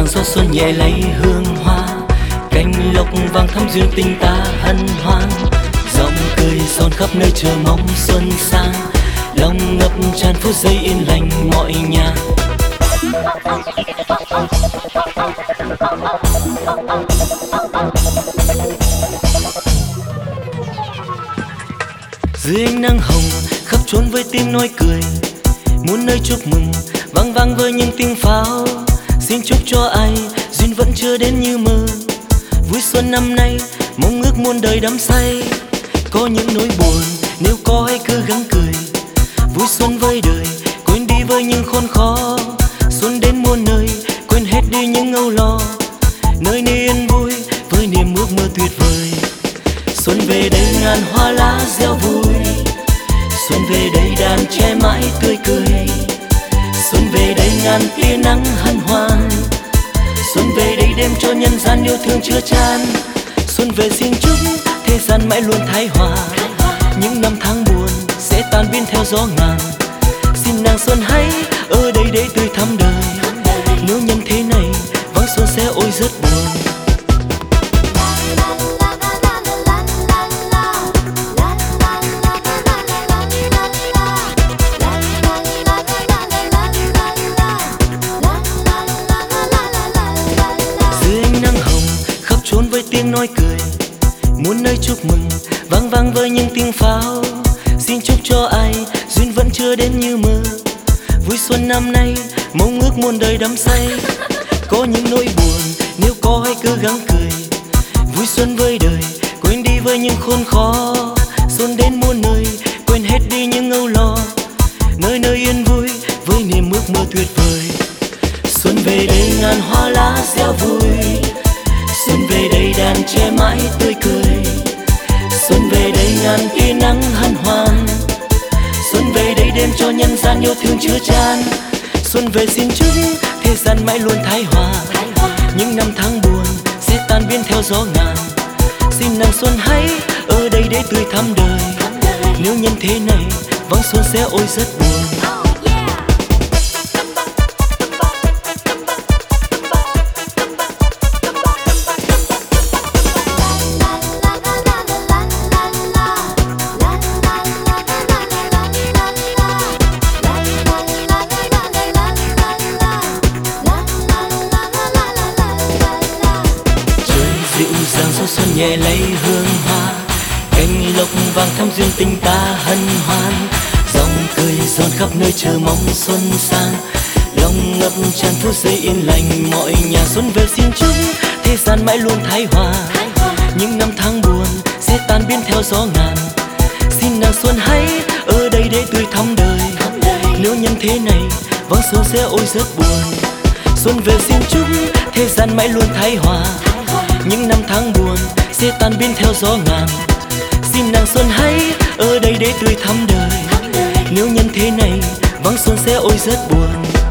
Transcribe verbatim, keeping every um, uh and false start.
gió xuân nhẹ lấy hương hoa, cành lộc vàng thắm duyên tình ta hân hoan. Giọng cười son khắp nơi chờ mong xuân sang, lòng ngập tràn phút giây yên lành mọi nhà. Dưới ánh nắng hồng khắp trốn với tiếng nói cười, muôn nơi chúc mừng vang vang với những tiếng pháo. Xin chúc cho ai duyên vẫn chưa đến như mơ, vui xuân năm nay mong ước muôn đời đắm say. Có những nỗi buồn nếu có hãy cứ gắng cười, vui xuân với đời quên đi với những khốn khó. Xuân đến muôn nơi quên hết đi những âu lo, nơi này yên vui với niềm ước mơ tuyệt vời. Xuân về đây ngàn hoa lá reo vui, xuân về đây đàn trẻ mãi tươi cười. Xuân về đây ngàn tia nắng hân hoan, xuân về đây đêm cho nhân gian yêu thương chứa chan. Xuân về xin chúc thế gian mãi luôn thái hòa, những năm tháng buồn sẽ tan biến theo gió ngàn. Xin nàng xuân hãy ở đây để tươi thắm đời, nếu nhân thế này vắng xuân sẽ ôi rất buồn. Với tiếng nói cười, muôn nơi chúc mừng vang vang với những tiếng pháo. Xin chúc cho ai duyên vẫn chưa đến như mơ, vui xuân năm nay mong ước muôn đời đắm say. Có những nỗi buồn nếu có hãy cứ gắng cười, vui xuân với đời quên đi với những khốn khó. Xuân đến muôn nơi quên hết đi những âu lo, nơi nơi yên vui với niềm ước mơ tuyệt vời. Xuân về đây ngàn hoa lá reo vui, xuân về đây đàn trẻ mãi tươi cười. Xuân về đây ngàn tia nắng hân hoan, xuân về đây đêm cho nhân gian yêu thương chứa chan. Xuân về xin chúc thế gian mãi luôn thái hòa, những năm tháng buồn sẽ tan biến theo gió ngàn. Xin nàng xuân hãy ở đây để tươi thắm đời, nếu nhân thế này vắng xuân sẽ ôi rất buồn. Gió xuân nhẹ lấy hương hoa, cành lộc vàng thắm duyên tình ta hân hoan. Dòng cười giòn khắp nơi chờ mong xuân sang, lòng ngập tràn phút giây yên lành mọi nhà. Xuân về xin chúc thế gian mãi luôn thái hòa, những năm tháng buồn sẽ tan biến theo gió ngàn. Xin nàng xuân hãy ở đây để tươi thắm đời, nếu nhân thế này vắng xuân sẽ ôi rất buồn. Xuân về xin chúc thế gian mãi luôn thái hòa, những năm tháng buồn sẽ tan biến theo gió ngàn. Xin nàng xuân hãy ở đây để tươi thắm đời, nếu nhân thế này vắng xuân sẽ ôi rất buồn.